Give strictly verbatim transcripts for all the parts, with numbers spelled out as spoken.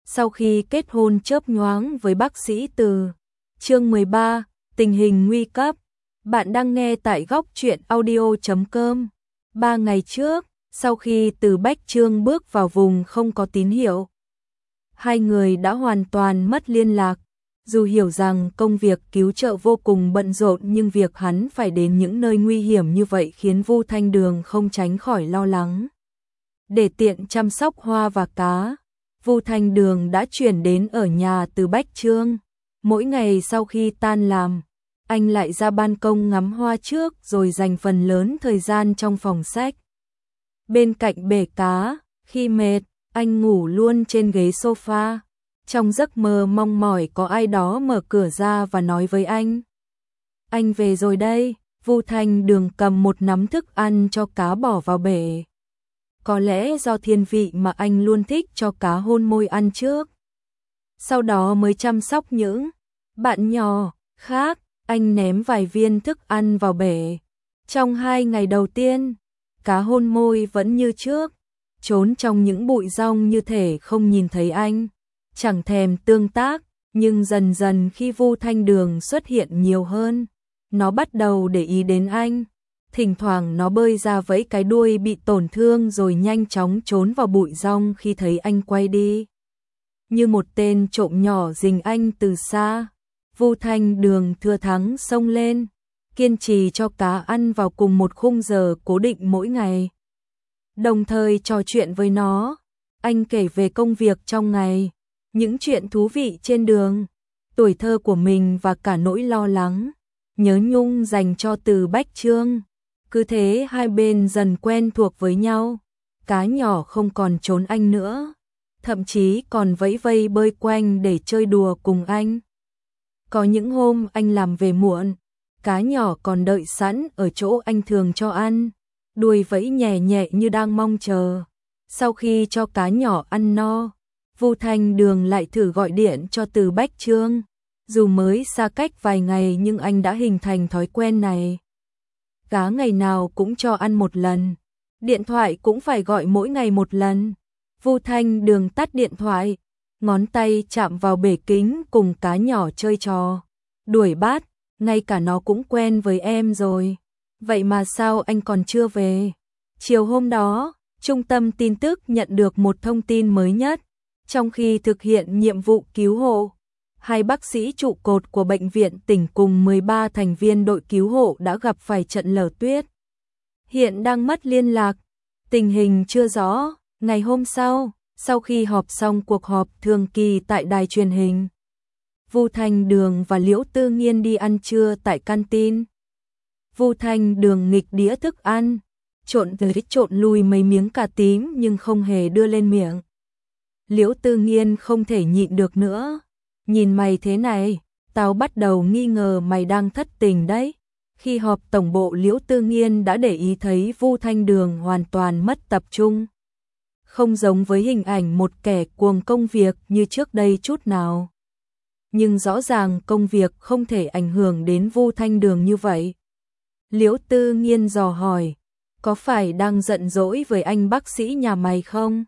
sau khi kết hôn chớp nhoáng với bác sĩ Từ. Chương mười ba, tình hình nguy cấp. Bạn đang nghe tại góc truyện audio chấm com. Ba ngày trước, sau khi Từ Bách Trương bước vào vùng không có tín hiệu, hai người đã hoàn toàn mất liên lạc. Dù hiểu rằng công việc cứu trợ vô cùng bận rộn, nhưng việc hắn phải đến những nơi nguy hiểm như vậy khiến Vu Thanh Đường không tránh khỏi lo lắng. Để tiện chăm sóc hoa và cá, Vu Thanh Đường đã chuyển đến ở nhà Từ Bách Trương. Mỗi ngày sau khi tan làm, anh lại ra ban công ngắm hoa trước rồi dành phần lớn thời gian trong phòng sách. Bên cạnh bể cá, khi mệt, anh ngủ luôn trên ghế sofa. Trong giấc mơ mong mỏi có ai đó mở cửa ra và nói với anh: "Anh về rồi đây." Vu Thanh Đường cầm một nắm thức ăn cho cá bỏ vào bể. Có lẽ do thiên vị mà anh luôn thích cho cá hôn môi ăn trước, sau đó mới chăm sóc những bạn nhỏ khác. Anh ném vài viên thức ăn vào bể. Trong hai ngày đầu tiên, cá hôn môi vẫn như trước, trốn trong những bụi rong như thể không nhìn thấy anh, chẳng thèm tương tác. Nhưng dần dần khi Vu Thanh Đường xuất hiện nhiều hơn, nó bắt đầu để ý đến anh. Thỉnh thoảng nó bơi ra vẫy cái đuôi bị tổn thương rồi nhanh chóng trốn vào bụi rong khi thấy anh quay đi, như một tên trộm nhỏ rình anh từ xa. Vu Thanh Đường thừa thắng xông lên, kiên trì cho cá ăn vào cùng một khung giờ cố định mỗi ngày, đồng thời trò chuyện với nó. Anh kể về công việc trong ngày, những chuyện thú vị trên đường, tuổi thơ của mình và cả nỗi lo lắng, nhớ nhung dành cho Từ Bách Trương. Cứ thế hai bên dần quen thuộc với nhau. Cá nhỏ không còn trốn anh nữa, thậm chí còn vẫy vây bơi quanh để chơi đùa cùng anh. Có những hôm anh làm về muộn, cá nhỏ còn đợi sẵn ở chỗ anh thường cho ăn, đuôi vẫy nhẹ nhẹ như đang mong chờ. Sau khi cho cá nhỏ ăn no, Vu Thanh Đường lại thử gọi điện cho Từ Bách Trương. Dù mới xa cách vài ngày nhưng anh đã hình thành thói quen này. Cá ngày nào cũng cho ăn một lần, điện thoại cũng phải gọi mỗi ngày một lần. Vu Thanh Đường tắt điện thoại, ngón tay chạm vào bể kính cùng cá nhỏ chơi trò đuổi bát. Ngay cả nó cũng quen với em rồi, vậy mà sao anh còn chưa về? Chiều hôm đó, trung tâm tin tức nhận được một thông tin mới nhất. Trong khi thực hiện nhiệm vụ cứu hộ, hai bác sĩ trụ cột của bệnh viện tỉnh cùng mười ba thành viên đội cứu hộ đã gặp phải trận lở tuyết, hiện đang mất liên lạc, tình hình chưa rõ. Ngày hôm sau, sau khi họp xong cuộc họp thường kỳ tại đài truyền hình, Vu Thanh Đường và Liễu Tư Nghiên đi ăn trưa tại canteen. Vu Thanh Đường nghịch đĩa thức ăn, trộn tới trộn lui mấy miếng cà tím nhưng không hề đưa lên miệng. Liễu Tư Nghiên không thể nhịn được nữa. "Nhìn mày thế này, tao bắt đầu nghi ngờ mày đang thất tình đấy." Khi họp tổng bộ, Liễu Tư Nghiên đã để ý thấy Vu Thanh Đường hoàn toàn mất tập trung, không giống với hình ảnh một kẻ cuồng công việc như trước đây chút nào. Nhưng rõ ràng công việc không thể ảnh hưởng đến Vu Thanh Đường như vậy. Liễu Tư Nghiên dò hỏi: "Có phải đang giận dỗi với anh bác sĩ nhà mày không?"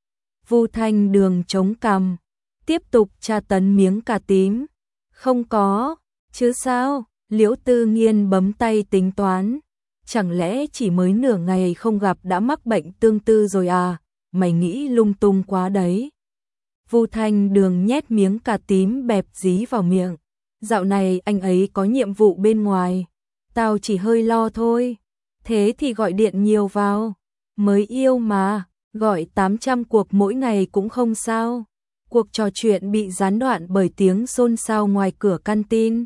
Vu Thanh Đường chống cằm, tiếp tục tra tấn miếng cà tím. "Không có, chứ sao?" Liễu Tư Nghiên bấm tay tính toán. "Chẳng lẽ chỉ mới nửa ngày không gặp đã mắc bệnh tương tư rồi à? Mày nghĩ lung tung quá đấy." Vu Thanh Đường nhét miếng cà tím bẹp dí vào miệng. "Dạo này anh ấy có nhiệm vụ bên ngoài, tao chỉ hơi lo thôi." "Thế thì gọi điện nhiều vào, mới yêu mà, gọi tám trăm cuộc mỗi ngày cũng không sao." Cuộc trò chuyện bị gián đoạn bởi tiếng xôn xao ngoài cửa canteen.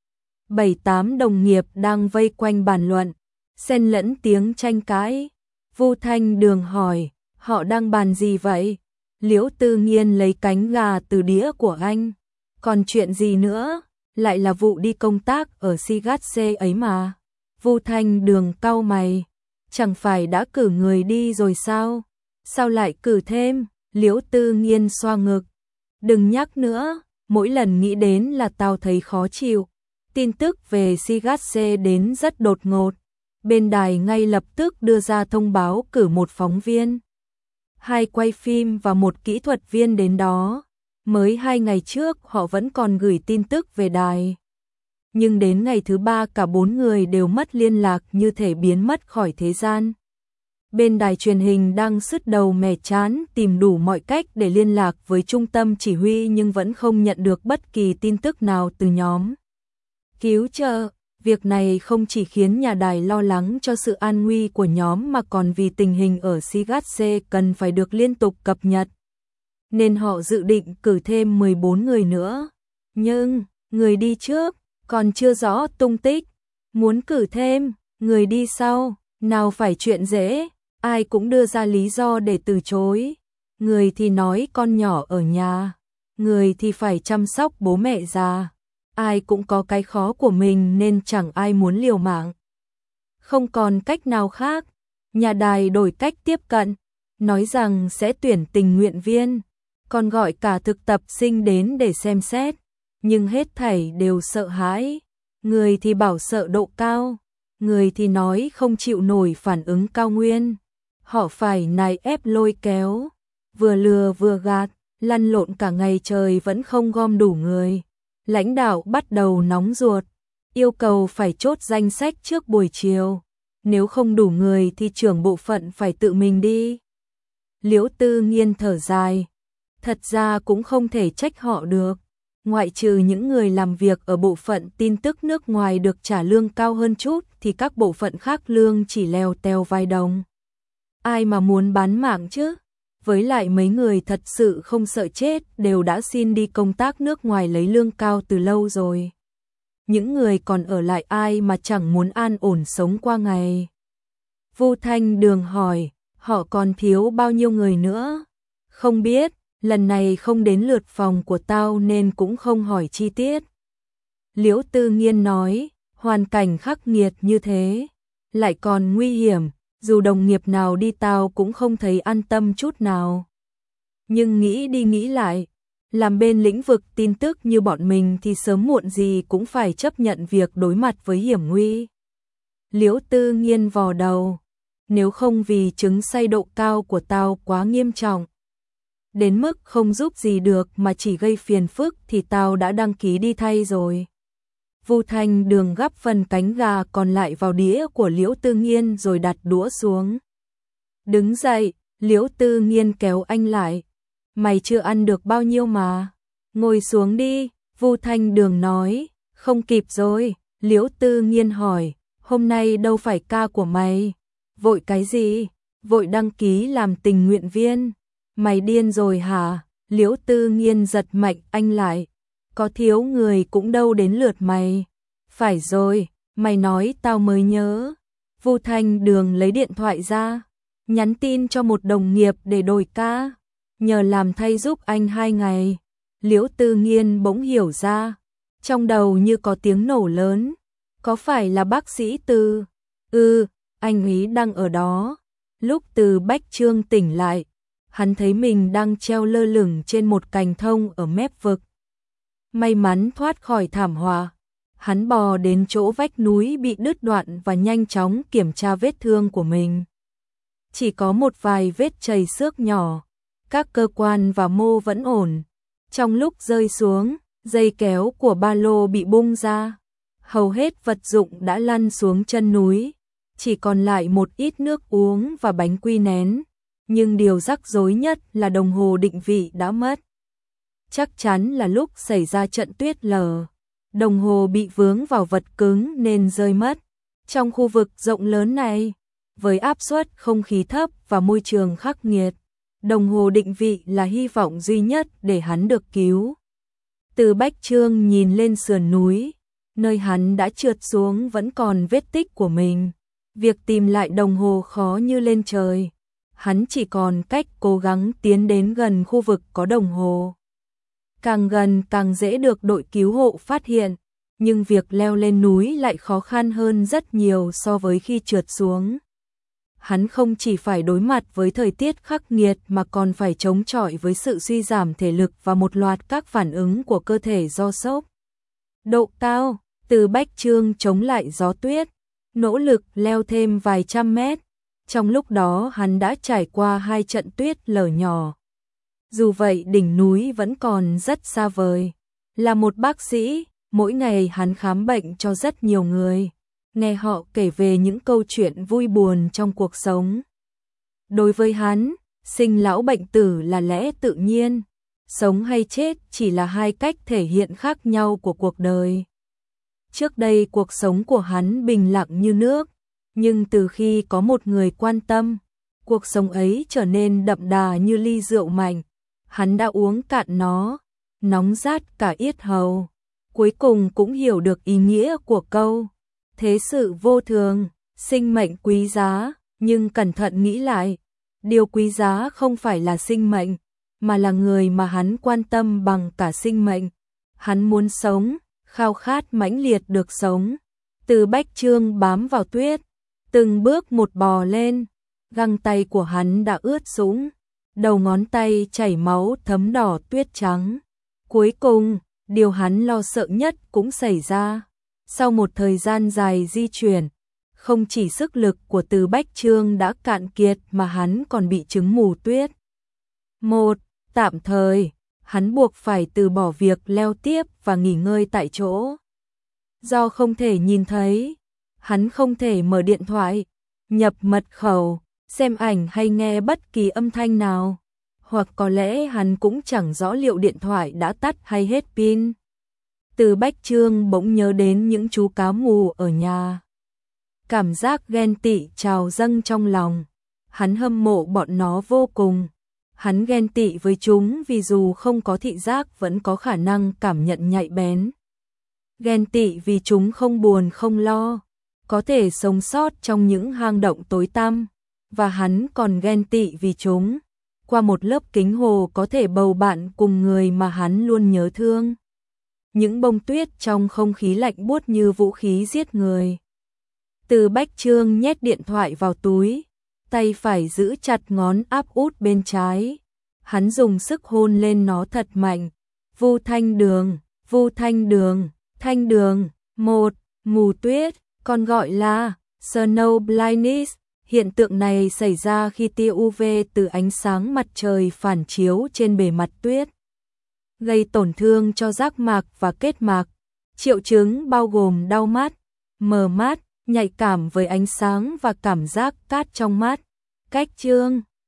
Bảy tám đồng nghiệp đang vây quanh bàn luận, xen lẫn tiếng tranh cãi. Vu Thanh Đường hỏi: "Họ đang bàn gì vậy?" Liễu Tư Nghiên lấy cánh gà từ đĩa của anh. "Còn chuyện gì nữa, lại là vụ đi công tác ở Sigatse ấy mà." Vu Thanh Đường cau mày: "Chẳng phải đã cử người đi rồi sao? Sao lại cử thêm?" Liễu Tư Nghiên xoa ngực: "Đừng nhắc nữa, mỗi lần nghĩ đến là tao thấy khó chịu." Tin tức về Sigatse đến rất đột ngột. Bên đài ngay lập tức đưa ra thông báo cử một phóng viên, hai quay phim và một kỹ thuật viên đến đó. Mới hai ngày trước họ vẫn còn gửi tin tức về đài. Nhưng đến ngày thứ ba cả bốn người đều mất liên lạc như thể biến mất khỏi thế gian. Bên đài truyền hình đang sứt đầu mẻ trán tìm đủ mọi cách để liên lạc với trung tâm chỉ huy nhưng vẫn không nhận được bất kỳ tin tức nào từ nhóm cứu trợ. Việc này không chỉ khiến nhà đài lo lắng cho sự an nguy của nhóm mà còn vì tình hình ở Sigatse cần phải được liên tục cập nhật. Nên họ dự định cử thêm mười bốn người nữa. Nhưng, người đi trước, còn chưa rõ tung tích. Muốn cử thêm, người đi sau, nào phải chuyện dễ, ai cũng đưa ra lý do để từ chối. Người thì nói con nhỏ ở nhà, người thì phải chăm sóc bố mẹ già. Ai cũng có cái khó của mình nên chẳng ai muốn liều mạng. Không còn cách nào khác, nhà đài đổi cách tiếp cận, nói rằng sẽ tuyển tình nguyện viên, còn gọi cả thực tập sinh đến để xem xét, nhưng hết thảy đều sợ hãi. Người thì bảo sợ độ cao, người thì nói không chịu nổi phản ứng cao nguyên. Họ phải nài ép lôi kéo, vừa lừa vừa gạt, lăn lộn cả ngày trời vẫn không gom đủ người. Lãnh đạo bắt đầu nóng ruột, yêu cầu phải chốt danh sách trước buổi chiều. Nếu không đủ người thì trưởng bộ phận phải tự mình đi. Liễu Tư Nghiên thở dài. Thật ra cũng không thể trách họ được. Ngoại trừ những người làm việc ở bộ phận tin tức nước ngoài được trả lương cao hơn chút thì các bộ phận khác lương chỉ lèo tèo vài đồng. Ai mà muốn bán mạng chứ? Với lại mấy người thật sự không sợ chết đều đã xin đi công tác nước ngoài lấy lương cao từ lâu rồi. Những người còn ở lại ai mà chẳng muốn an ổn sống qua ngày. Vu Thanh Đường hỏi, họ còn thiếu bao nhiêu người nữa? Không biết, lần này không đến lượt phòng của tao nên cũng không hỏi chi tiết. Liễu Tư Nghiên nói, hoàn cảnh khắc nghiệt như thế, lại còn nguy hiểm. Dù đồng nghiệp nào đi tao cũng không thấy an tâm chút nào. Nhưng nghĩ đi nghĩ lại, làm bên lĩnh vực tin tức như bọn mình thì sớm muộn gì cũng phải chấp nhận việc đối mặt với hiểm nguy. Liễu Tư Nghiên vò đầu, nếu không vì chứng say độ cao của tao quá nghiêm trọng, đến mức không giúp gì được mà chỉ gây phiền phức thì tao đã đăng ký đi thay rồi. Vu Thanh Đường gắp phần cánh gà còn lại vào đĩa của Liễu Tư Nghiên rồi đặt đũa xuống. Đứng dậy, Liễu Tư Nghiên kéo anh lại. Mày chưa ăn được bao nhiêu mà. Ngồi xuống đi, Vu Thanh Đường nói. Không kịp rồi, Liễu Tư Nghiên hỏi. Hôm nay đâu phải ca của mày. Vội cái gì? Vội đăng ký làm tình nguyện viên. Mày điên rồi hả? Liễu Tư Nghiên giật mạnh anh lại. Có thiếu người cũng đâu đến lượt mày. Phải rồi, mày nói tao mới nhớ. Vu Thanh Đường lấy điện thoại ra, nhắn tin cho một đồng nghiệp để đổi ca, nhờ làm thay giúp anh hai ngày. Liễu Tư Nghiên bỗng hiểu ra, trong đầu như có tiếng nổ lớn. Có phải là bác sĩ Từ? Ừ, anh ấy đang ở đó. Lúc Từ Bách Trương tỉnh lại, hắn thấy mình đang treo lơ lửng trên một cành thông ở mép vực. May mắn thoát khỏi thảm họa, hắn bò đến chỗ vách núi bị đứt đoạn và nhanh chóng kiểm tra vết thương của mình. Chỉ có một vài vết chảy xước nhỏ, các cơ quan và mô vẫn ổn. Trong lúc rơi xuống, dây kéo của ba lô bị bung ra, hầu hết vật dụng đã lăn xuống chân núi, chỉ còn lại một ít nước uống và bánh quy nén. Nhưng điều rắc rối nhất là đồng hồ định vị đã mất. Chắc chắn là lúc xảy ra trận tuyết lở, đồng hồ bị vướng vào vật cứng nên rơi mất. Trong khu vực rộng lớn này, với áp suất không khí thấp và môi trường khắc nghiệt, đồng hồ định vị là hy vọng duy nhất để hắn được cứu. Từ Bách Trương nhìn lên sườn núi, nơi hắn đã trượt xuống vẫn còn vết tích của mình. Việc tìm lại đồng hồ khó như lên trời. Hắn chỉ còn cách cố gắng tiến đến gần khu vực có đồng hồ. Càng gần càng dễ được đội cứu hộ phát hiện, nhưng việc leo lên núi lại khó khăn hơn rất nhiều so với khi trượt xuống. Hắn không chỉ phải đối mặt với thời tiết khắc nghiệt mà còn phải chống chọi với sự suy giảm thể lực và một loạt các phản ứng của cơ thể do sốc. Độ cao, Từ Bách Trương chống lại gió tuyết, nỗ lực leo thêm vài trăm mét. Trong lúc đó hắn đã trải qua hai trận tuyết lở nhỏ. Dù vậy đỉnh núi vẫn còn rất xa vời. Là một bác sĩ, mỗi ngày hắn khám bệnh cho rất nhiều người, nghe họ kể về những câu chuyện vui buồn trong cuộc sống. Đối với hắn, sinh lão bệnh tử là lẽ tự nhiên, sống hay chết chỉ là hai cách thể hiện khác nhau của cuộc đời. Trước đây cuộc sống của hắn bình lặng như nước, nhưng từ khi có một người quan tâm, cuộc sống ấy trở nên đậm đà như ly rượu mạnh. Hắn đã uống cạn nó, nóng rát cả yết hầu. Cuối cùng cũng hiểu được ý nghĩa của câu thế sự vô thường, sinh mệnh quý giá, nhưng cẩn thận nghĩ lại, điều quý giá không phải là sinh mệnh, mà là người mà hắn quan tâm bằng cả sinh mệnh. Hắn muốn sống, khao khát mãnh liệt được sống. Từ Bách Chương bám vào tuyết, từng bước một bò lên, găng tay của hắn đã ướt sũng, đầu ngón tay chảy máu thấm đỏ tuyết trắng. Cuối cùng, điều hắn lo sợ nhất cũng xảy ra. Sau một thời gian dài di chuyển, không chỉ sức lực của Từ Bách Chương đã cạn kiệt mà hắn còn bị chứng mù tuyết. Một, tạm thời, hắn buộc phải từ bỏ việc leo tiếp và nghỉ ngơi tại chỗ. Do không thể nhìn thấy, hắn không thể mở điện thoại, nhập mật khẩu, xem ảnh hay nghe bất kỳ âm thanh nào. Hoặc có lẽ hắn cũng chẳng rõ liệu điện thoại đã tắt hay hết pin. Từ Bách Chương bỗng nhớ đến những chú cá mù ở nhà. Cảm giác ghen tị trào dâng trong lòng. Hắn hâm mộ bọn nó vô cùng. Hắn ghen tị với chúng vì dù không có thị giác vẫn có khả năng cảm nhận nhạy bén. Ghen tị vì chúng không buồn không lo, có thể sống sót trong những hang động tối tăm. Và hắn còn ghen tị vì chúng, qua một lớp kính hồ có thể bầu bạn cùng người mà hắn luôn nhớ thương. Những bông tuyết trong không khí lạnh buốt như vũ khí giết người. Từ Bách Chương nhét điện thoại vào túi, tay phải giữ chặt ngón áp út bên trái. Hắn dùng sức hôn lên nó thật mạnh. Vu Thanh Đường, Vu Thanh Đường, Thanh Đường, một, mù tuyết, còn gọi là snow blindness. Hiện tượng này xảy ra khi tia u vê từ ánh sáng mặt trời phản chiếu trên bề mặt tuyết, gây tổn thương cho giác mạc và kết mạc. Triệu chứng bao gồm đau mắt, mờ mắt, nhạy cảm với ánh sáng và cảm giác cát trong mắt. Cách chương